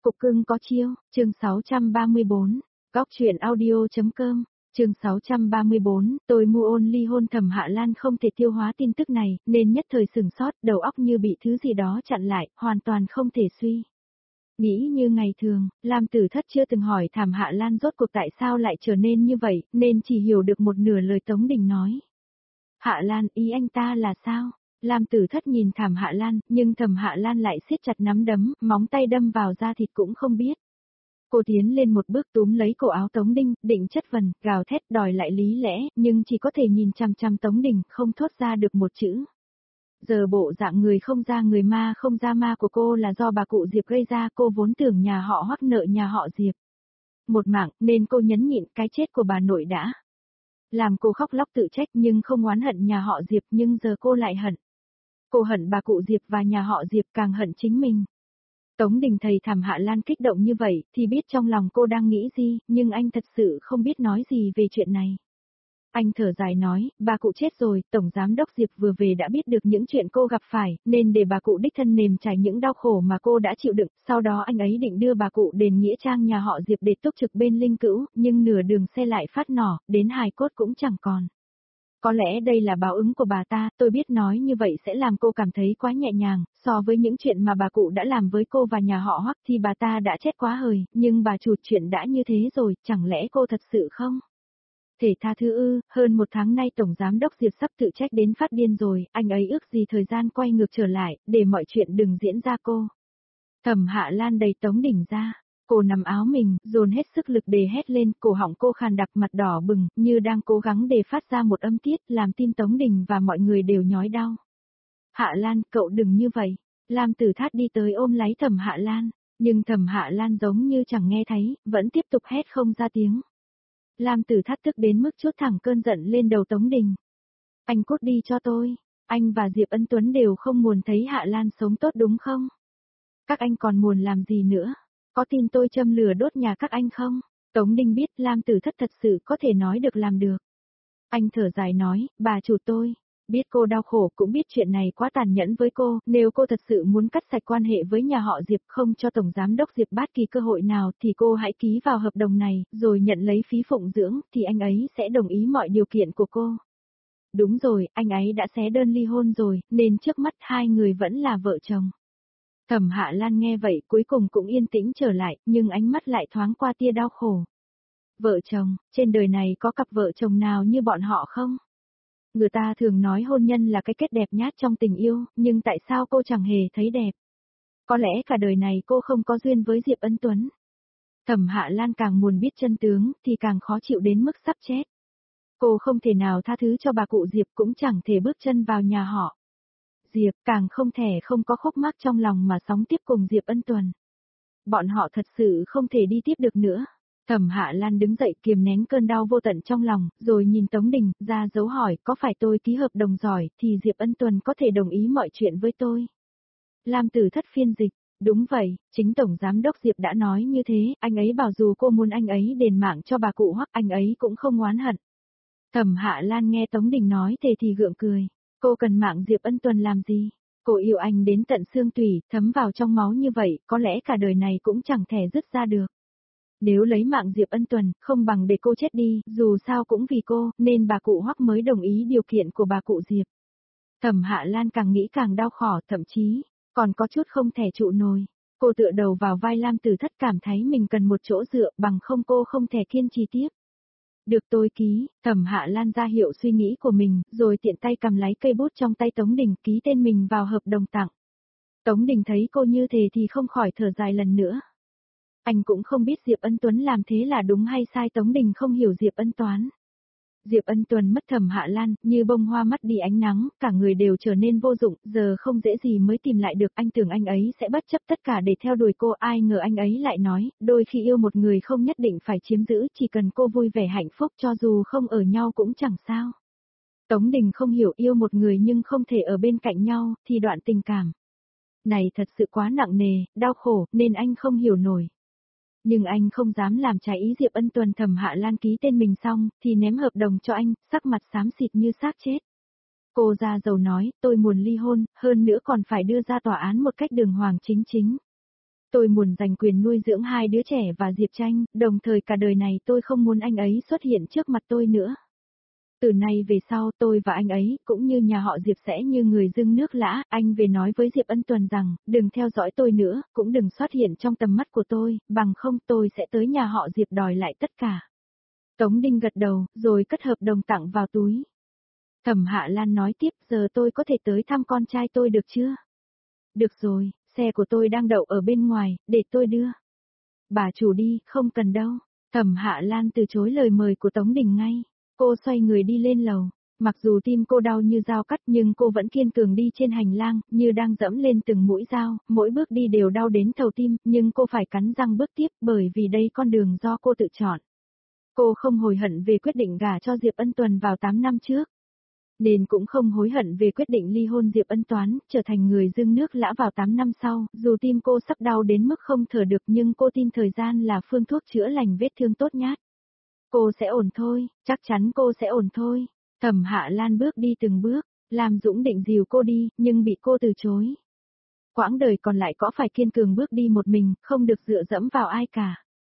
Cục cưng có chiêu, chương 634, Góc truyện audio.com, chương 634, tôi mua ôn ly hôn. Thẩm Hạ Lan không thể tiêu hóa tin tức này, nên nhất thời sửng sốt, đầu óc như bị thứ gì đó chặn lại, hoàn toàn không thể suy nghĩ như ngày thường. Lam Tử Thất chưa từng hỏi Thẩm Hạ Lan rốt cuộc tại sao lại trở nên như vậy, nên chỉ hiểu được một nửa lời Tống Đình nói. Hạ Lan, ý anh ta là sao? Lam Tử Thất nhìn Thẩm Hạ Lan, nhưng Thẩm Hạ Lan lại siết chặt nắm đấm, móng tay đâm vào da thịt cũng không biết. Cô tiến lên một bước túm lấy cổ áo Tống Đình, định chất vấn, gào thét đòi lại lý lẽ, nhưng chỉ có thể nhìn chằm chằm Tống Đình, không thốt ra được một chữ. Giờ bộ dạng người không ra người ma không ra ma của cô là do bà cụ Diệp gây ra, cô vốn tưởng nhà họ Hoắc nợ nhà họ Diệp một mạng, nên cô nhẫn nhịn cái chết của bà nội đã làm cô khóc lóc tự trách, nhưng không oán hận nhà họ Diệp, nhưng giờ cô lại hận. Cô hận bà cụ Diệp và nhà họ Diệp, càng hận chính mình. Tống Đình thấy Thẩm Hạ Lan kích động như vậy, thì biết trong lòng cô đang nghĩ gì, nhưng anh thật sự không biết nói gì về chuyện này. Anh thở dài nói, bà cụ chết rồi, Tổng Giám đốc Diệp vừa về đã biết được những chuyện cô gặp phải, nên để bà cụ đích thân nếm trải những đau khổ mà cô đã chịu đựng, sau đó anh ấy định đưa bà cụ đến nghĩa trang nhà họ Diệp để túc trực bên linh cữu, nhưng nửa đường xe lại phát nổ, đến hài cốt cũng chẳng còn. Có lẽ đây là báo ứng của bà ta, tôi biết nói như vậy sẽ làm cô cảm thấy quá nhẹ nhàng, so với những chuyện mà bà cụ đã làm với cô và nhà họ Hoắc thì bà ta đã chết quá hời, nhưng bà chủ chuyện đã như thế rồi, chẳng lẽ cô thật sự không thể tha thứ ư? Hơn một tháng nay Tổng Giám đốc Diệp sắp tự trách đến phát điên rồi, anh ấy ước gì thời gian quay ngược trở lại, để mọi chuyện đừng diễn ra cô. Thẩm Hạ Lan đẩy Tống Đình ra. Cô nắm áo mình, dồn hết sức lực để hét lên, cổ họng cô khàn đặc, mặt đỏ bừng, như đang cố gắng để phát ra một âm tiết, làm tim Tống Đình và mọi người đều nhói đau. Hạ Lan, cậu đừng như vậy. Lam Tử Thát đi tới ôm lấy Thẩm Hạ Lan, nhưng Thẩm Hạ Lan giống như chẳng nghe thấy, vẫn tiếp tục hét không ra tiếng. Lam Tử Thát tức đến mức trút thẳng cơn giận lên đầu Tống Đình. Anh cút đi cho tôi, anh và Diệp Ân Tuấn đều không muốn thấy Hạ Lan sống tốt đúng không? Các anh còn muốn làm gì nữa? Có tin tôi châm lửa đốt nhà các anh không? Tống Đình biết Lam Tử Thất thật sự có thể nói được làm được. Anh thở dài nói, bà chủ tôi, biết cô đau khổ cũng biết chuyện này quá tàn nhẫn với cô, nếu cô thật sự muốn cắt sạch quan hệ với nhà họ Diệp không cho Tổng Giám đốc Diệp bất kỳ cơ hội nào thì cô hãy ký vào hợp đồng này, rồi nhận lấy phí phụng dưỡng, thì anh ấy sẽ đồng ý mọi điều kiện của cô. Đúng rồi, anh ấy đã xé đơn ly hôn rồi, nên trước mắt hai người vẫn là vợ chồng. Thẩm Hạ Lan nghe vậy cuối cùng cũng yên tĩnh trở lại, nhưng ánh mắt lại thoáng qua tia đau khổ. Vợ chồng, trên đời này có cặp vợ chồng nào như bọn họ không? Người ta thường nói hôn nhân là cái kết đẹp nhát trong tình yêu, nhưng tại sao cô chẳng hề thấy đẹp? Có lẽ cả đời này cô không có duyên với Diệp Ân Tuấn. Thẩm Hạ Lan càng muốn biết chân tướng, thì càng khó chịu đến mức sắp chết. Cô không thể nào tha thứ cho bà cụ Diệp, cũng chẳng thể bước chân vào nhà họ Diệp, càng không thể không có khúc mắc trong lòng mà sống tiếp cùng Diệp Ân Tuấn. Bọn họ thật sự không thể đi tiếp được nữa. Thẩm Hạ Lan đứng dậy kiềm nén cơn đau vô tận trong lòng, rồi nhìn Tống Đình, ra dấu hỏi, có phải tôi ký hợp đồng giỏi, thì Diệp Ân Tuấn có thể đồng ý mọi chuyện với tôi. Lam Tử Thất phiên dịch, đúng vậy, chính Tổng Giám đốc Diệp đã nói như thế, anh ấy bảo dù cô muốn anh ấy đền mạng cho bà cụ Hoắc, anh ấy cũng không oán hận. Thẩm Hạ Lan nghe Tống Đình nói thế thì gượng cười, cô cần mạng Diệp Ân Tuấn làm gì? Cô yêu anh đến tận xương tủy, thấm vào trong máu như vậy, có lẽ cả đời này cũng chẳng thể dứt ra được. Nếu lấy mạng Diệp Ân Tuấn, không bằng để cô chết đi, dù sao cũng vì cô, nên bà cụ Hoắc mới đồng ý điều kiện của bà cụ Diệp. Thẩm Hạ Lan càng nghĩ càng đau khổ, thậm chí còn có chút không thể trụ nổi. Cô tựa đầu vào vai Lam Tử Thất, cảm thấy mình cần một chỗ dựa, bằng không cô không thể kiên trì tiếp. Được tôi ký. Thẩm Hạ Lan ra hiệu suy nghĩ của mình, rồi tiện tay cầm lấy cây bút trong tay Tống Đình, ký tên mình vào hợp đồng tặng. Tống Đình thấy cô như thế thì không khỏi thở dài lần nữa. Anh cũng không biết Diệp Ân Tuấn làm thế là đúng hay sai. Tống Đình không hiểu Diệp Ân Tuấn. Diệp Ân Tuấn mất Thẩm Hạ Lan, như bông hoa mất đi ánh nắng, cả người đều trở nên vô dụng, giờ không dễ gì mới tìm lại được. Anh tưởng anh ấy sẽ bất chấp tất cả để theo đuổi cô, ai ngờ anh ấy lại nói, đôi khi yêu một người không nhất định phải chiếm giữ, chỉ cần cô vui vẻ hạnh phúc cho dù không ở nhau cũng chẳng sao. Tống Đình không hiểu, yêu một người nhưng không thể ở bên cạnh nhau, thì đoạn tình cảm này thật sự quá nặng nề, đau khổ, nên anh không hiểu nổi. Nhưng anh không dám làm trái ý Diệp Ân Tuấn. Thẩm Hạ Lan ký tên mình xong, thì ném hợp đồng cho anh, sắc mặt xám xịt như xác chết. Cô ra dầu nói, tôi muốn ly hôn, hơn nữa còn phải đưa ra tòa án một cách đường hoàng chính chính. Tôi muốn giành quyền nuôi dưỡng hai đứa trẻ và Diệp Tranh, đồng thời cả đời này tôi không muốn anh ấy xuất hiện trước mặt tôi nữa. Từ nay về sau tôi và anh ấy, cũng như nhà họ Diệp sẽ như người dưng nước lã, anh về nói với Diệp Ân Tuần rằng, đừng theo dõi tôi nữa, cũng đừng xuất hiện trong tầm mắt của tôi, bằng không tôi sẽ tới nhà họ Diệp đòi lại tất cả. Tống Đinh gật đầu, rồi cất hợp đồng tặng vào túi. Thẩm Hạ Lan nói tiếp, giờ tôi có thể tới thăm con trai tôi được chưa? Được rồi, xe của tôi đang đậu ở bên ngoài, để tôi đưa. Bà chủ đi, không cần đâu. Thẩm Hạ Lan từ chối lời mời của Tống Đình ngay. Cô xoay người đi lên lầu. Mặc dù tim cô đau như dao cắt nhưng cô vẫn kiên cường đi trên hành lang, như đang dẫm lên từng mũi dao, mỗi bước đi đều đau đến thầu tim, nhưng cô phải cắn răng bước tiếp bởi vì đây con đường do cô tự chọn. Cô không hối hận về quyết định gả cho Diệp Ân Tuần vào 8 năm trước. Nên cũng không hối hận về quyết định ly hôn Diệp Ân Toán, trở thành người dưng nước lã vào 8 năm sau, dù tim cô sắp đau đến mức không thở được nhưng cô tin thời gian là phương thuốc chữa lành vết thương tốt nhất. Cô sẽ ổn thôi, chắc chắn cô sẽ ổn thôi. Thẩm Hạ Lan bước đi từng bước, Lam Dũng định dìu cô đi, nhưng bị cô từ chối. Quãng đời còn lại có phải kiên cường bước đi một mình, không được dựa dẫm vào ai cả.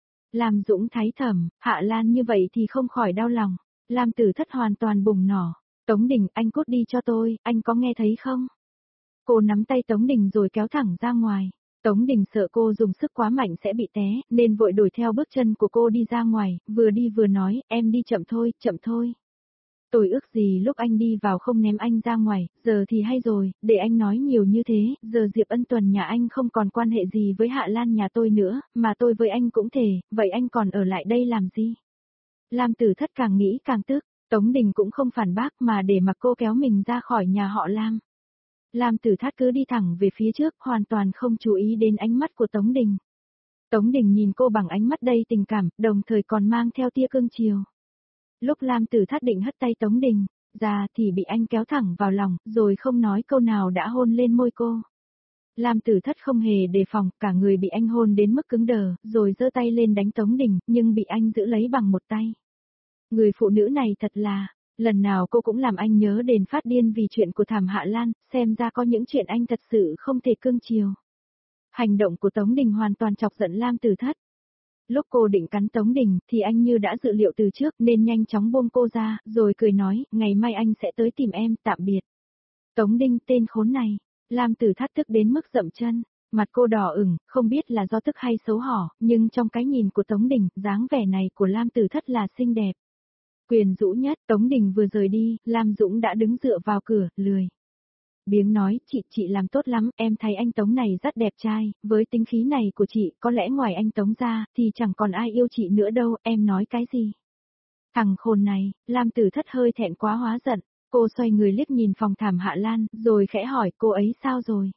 Lam Dũng thấy Thẩm Hạ Lan như vậy thì không khỏi đau lòng. Lam Tử Thất hoàn toàn bùng nổ. Tống Đình, anh cút đi cho tôi, anh có nghe thấy không? Cô nắm tay Tống Đình rồi kéo thẳng ra ngoài. Tống Đình sợ cô dùng sức quá mạnh sẽ bị té, nên vội đuổi theo bước chân của cô đi ra ngoài, vừa đi vừa nói, em đi chậm thôi, chậm thôi. Tôi ước gì lúc anh đi vào không ném anh ra ngoài, giờ thì hay rồi, để anh nói nhiều như thế, giờ Diệp Ân Tuần nhà anh không còn quan hệ gì với Hạ Lan nhà tôi nữa, mà tôi với anh cũng thể, vậy anh còn ở lại đây làm gì? Lam Tử Thất càng nghĩ càng tức. Tống Đình cũng không phản bác mà để mặc cô kéo mình ra khỏi nhà họ Lam. Lam Tử Thát cứ đi thẳng về phía trước, hoàn toàn không chú ý đến ánh mắt của Tống Đình. Tống Đình nhìn cô bằng ánh mắt đầy tình cảm, đồng thời còn mang theo tia cương chiều. Lúc Lam Tử Thát định hất tay Tống Đình ra thì bị anh kéo thẳng vào lòng, rồi không nói câu nào đã hôn lên môi cô. Lam Tử Thất không hề đề phòng, cả người bị anh hôn đến mức cứng đờ, rồi giơ tay lên đánh Tống Đình, nhưng bị anh giữ lấy bằng một tay. Người phụ nữ này thật là, lần nào cô cũng làm anh nhớ đến phát điên vì chuyện của Thẩm Hạ Lan, xem ra có những chuyện anh thật sự không thể cương chiều. Hành động của Tống Đình hoàn toàn chọc giận Lam Tử Thất. Lúc cô định cắn Tống Đình thì anh như đã dự liệu từ trước nên nhanh chóng buông cô ra, rồi cười nói, ngày mai anh sẽ tới tìm em, tạm biệt. Tống Đình, tên khốn này. Lam Tử Thất tức đến mức dậm chân, mặt cô đỏ ửng, không biết là do tức hay xấu hổ, nhưng trong cái nhìn của Tống Đình, dáng vẻ này của Lam Tử Thất là xinh đẹp. Quyền rũ nhất, Tống Đình vừa rời đi, Lam Dũng đã đứng dựa vào cửa, lười biếng nói, chị làm tốt lắm, em thấy anh Tống này rất đẹp trai, với tính khí này của chị, có lẽ ngoài anh Tống ra, thì chẳng còn ai yêu chị nữa đâu, em nói cái gì? Thằng khôn này, Lam Tử Thất hơi thẹn quá hóa giận, cô xoay người liếc nhìn phòng Thẩm Hạ Lan, rồi khẽ hỏi cô ấy sao rồi?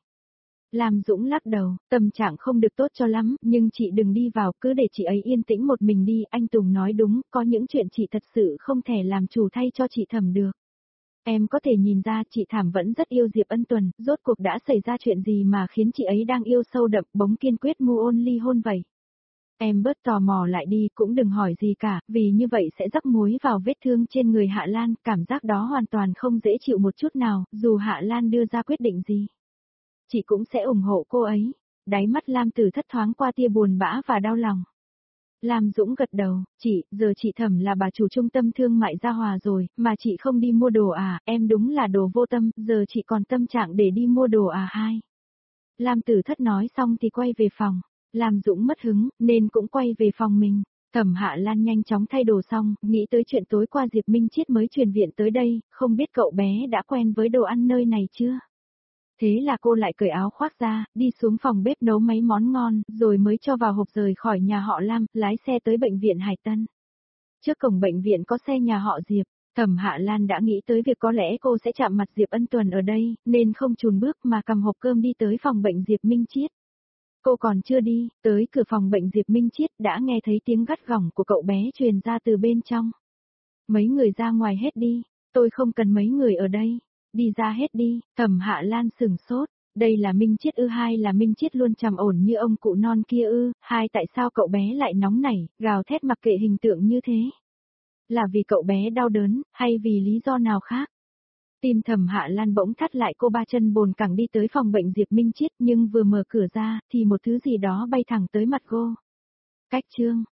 Lam Dũng lắc đầu, tâm trạng không được tốt cho lắm, nhưng chị đừng đi vào, cứ để chị ấy yên tĩnh một mình đi, anh Tùng nói đúng, có những chuyện chị thật sự không thể làm chủ thay cho chị Thẩm được. Em có thể nhìn ra chị Thẩm vẫn rất yêu Diệp Ân Tuần, rốt cuộc đã xảy ra chuyện gì mà khiến chị ấy đang yêu sâu đậm bỗng kiên quyết move on ly hôn vậy? Em bớt tò mò lại đi, cũng đừng hỏi gì cả, vì như vậy sẽ rắc muối vào vết thương trên người Hạ Lan, cảm giác đó hoàn toàn không dễ chịu một chút nào, dù Hạ Lan đưa ra quyết định gì. Chị cũng sẽ ủng hộ cô ấy. Đáy mắt Lam Tử Thất thoáng qua tia buồn bã và đau lòng. Lam Dũng gật đầu, chị, giờ chị Thẩm là bà chủ trung tâm thương mại Gia Hòa rồi, mà chị không đi mua đồ à, em đúng là đồ vô tâm, giờ chị còn tâm trạng để đi mua đồ à hai. Lam Tử Thất nói xong thì quay về phòng. Lam Dũng mất hứng, nên cũng quay về phòng mình. Thẩm Hạ Lan nhanh chóng thay đồ xong, nghĩ tới chuyện tối qua Diệp Minh Chiết mới truyền viện tới đây, không biết cậu bé đã quen với đồ ăn nơi này chưa? Thế là cô lại cởi áo khoác ra, đi xuống phòng bếp nấu mấy món ngon, rồi mới cho vào hộp rời khỏi nhà họ Lam, lái xe tới bệnh viện Hải Tân. Trước cổng bệnh viện có xe nhà họ Diệp, Thẩm Hạ Lan đã nghĩ tới việc có lẽ cô sẽ chạm mặt Diệp Ân Tuần ở đây, nên không chùn bước mà cầm hộp cơm đi tới phòng bệnh Diệp Minh Chiết. Cô còn chưa đi, tới cửa phòng bệnh Diệp Minh Chiết đã nghe thấy tiếng gắt gỏng của cậu bé truyền ra từ bên trong. Mấy người ra ngoài hết đi, tôi không cần mấy người ở đây. Đi ra hết đi, Thẩm Hạ Lan sửng sốt, đây là Minh Chiết ư hay là Minh Chiết luôn trầm ổn như ông cụ non kia ư, hay tại sao cậu bé lại nóng nảy, gào thét mặc kệ hình tượng như thế? Là vì cậu bé đau đớn, hay vì lý do nào khác? Tim Thẩm Hạ Lan bỗng thắt lại, cô ba chân bồn cẳng đi tới phòng bệnh Diệp Minh Chiết, nhưng vừa mở cửa ra, thì một thứ gì đó bay thẳng tới mặt cô. Cách chương